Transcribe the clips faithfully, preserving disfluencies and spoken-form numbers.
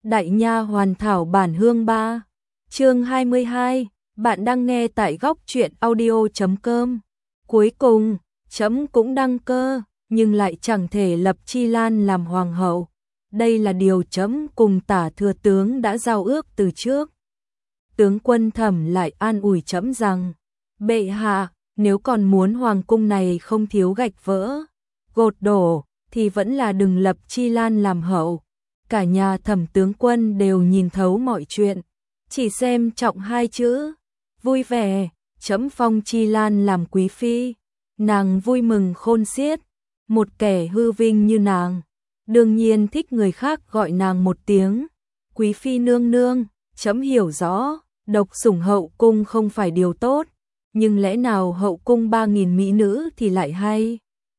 Đại Nha hoàn thảo bản hương ba. Chương hai mươi hai, bạn đang nghe tại góc truyện audio chấm com. Cuối cùng, trẫm cũng đăng cơ, nhưng lại chẳng thể lập Chi Lan làm hoàng hậu. Đây là điều trẫm cùng Tả thừa tướng đã giao ước từ trước. Tướng quân Thẩm lại an ủi trẫm rằng, bệ hạ, nếu còn muốn hoàng cung này không thiếu gạch vỡ, gột đổ, thì vẫn là đừng lập Chi Lan làm hậu. Cả nhà Thẩm tướng quân đều nhìn thấu mọi chuyện, chỉ xem trọng hai chữ, vui vẻ. Trẫm phong Chi Lan làm quý phi, nàng vui mừng khôn xiết. Một kẻ hư vinh như nàng, đương nhiên thích người khác gọi nàng một tiếng quý phi nương nương. Trẫm hiểu rõ, độc sủng hậu cung không phải điều tốt, nhưng lẽ nào hậu cung ba nghìn mỹ nữ thì lại hay?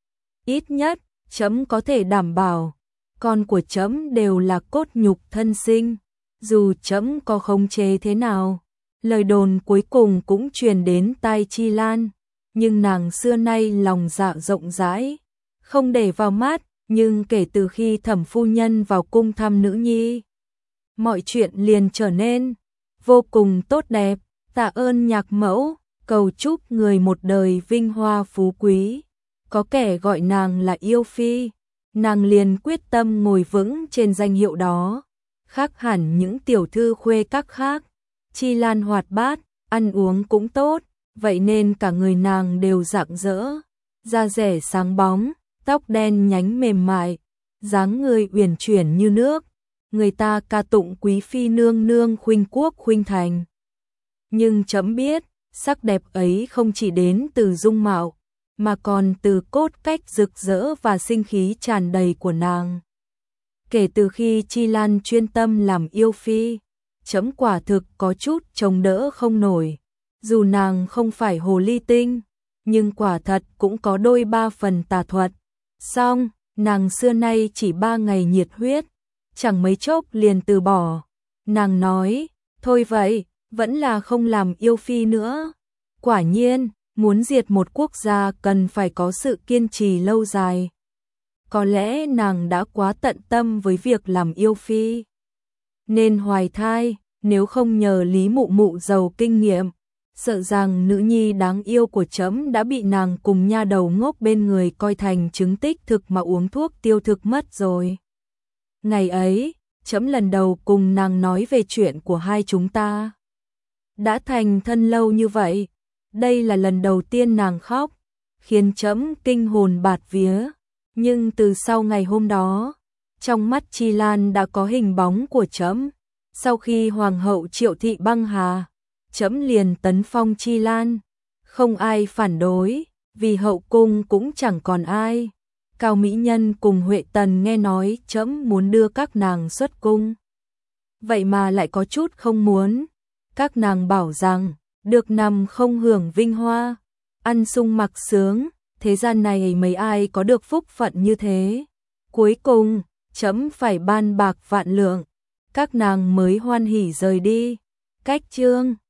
Ít nhất, trẫm có thể đảm bảo, con của trẫm đều là cốt nhục thân sinh, dù trẫm có khống chế thế nào. Lời đồn cuối cùng cũng truyền đến tai Chi Lan, nhưng nàng xưa nay lòng dạ rộng rãi, không để vào mắt, nhưng kể từ khi Thẩm phu nhân vào cung thăm nữ nhi, mọi chuyện liền trở nên vô cùng tốt đẹp. Tạ ơn nhạc mẫu, cầu chúc người một đời vinh hoa phú quý. Có kẻ gọi nàng là yêu phi, nàng liền quyết tâm ngồi vững trên danh hiệu đó, khác hẳn những tiểu thư khuê các khác. Chi Lan hoạt bát, ăn uống cũng tốt, vậy nên cả người nàng đều rạng rỡ, da dẻ sáng bóng, tóc đen nhánh mềm mại, dáng người uyển chuyển như nước. Người ta ca tụng quý phi nương nương khuynh quốc khuynh thành. Nhưng trẫm biết, sắc đẹp ấy không chỉ đến từ dung mạo, mà còn từ cốt cách rực rỡ và sinh khí tràn đầy của nàng. Kể từ khi Chi Lan chuyên tâm làm yêu phi, trẫm quả thực có chút chống đỡ không nổi. Dù nàng không phải hồ ly tinh, nhưng quả thật cũng có đôi ba phần tà thuật. Song, nàng xưa nay chỉ ba ngày nhiệt huyết, chẳng mấy chốc liền từ bỏ. Nàng nói, thôi vậy, vẫn là không làm yêu phi nữa. Quả nhiên, muốn diệt một quốc gia cần phải có sự kiên trì lâu dài. Có lẽ nàng đã quá tận tâm với việc làm yêu phi, nên hoài thai. Nếu không nhờ Lý Mụ Mụ giàu kinh nghiệm, sợ rằng nữ nhi đáng yêu của trẫm đã bị nàng cùng nha đầu ngốc bên người coi thành chứng tích thực mà uống thuốc tiêu thực mất rồi. Ngày ấy, trẫm lần đầu cùng nàng nói về chuyện của hai chúng ta. Đã thành thân lâu như vậy, đây là lần đầu tiên nàng khóc, khiến trẫm kinh hồn bạt vía. Nhưng từ sau ngày hôm đó, trong mắt Chi Lan đã có hình bóng của trẫm. Sau khi hoàng hậu Triệu Thị băng hà, trẫm liền tấn phong Chi Lan, không ai phản đối, vì hậu cung cũng chẳng còn ai. Cao Mỹ Nhân cùng Huệ Tần nghe nói trẫm muốn đưa các nàng xuất cung, vậy mà lại có chút không muốn. Các nàng bảo rằng, được nằm không hưởng vinh hoa, ăn sung mặc sướng, thế gian này mấy ai có được phúc phận như thế. Cuối cùng, trẫm phải ban bạc vạn lượng, các nàng mới hoan hỉ rời đi. Cách chương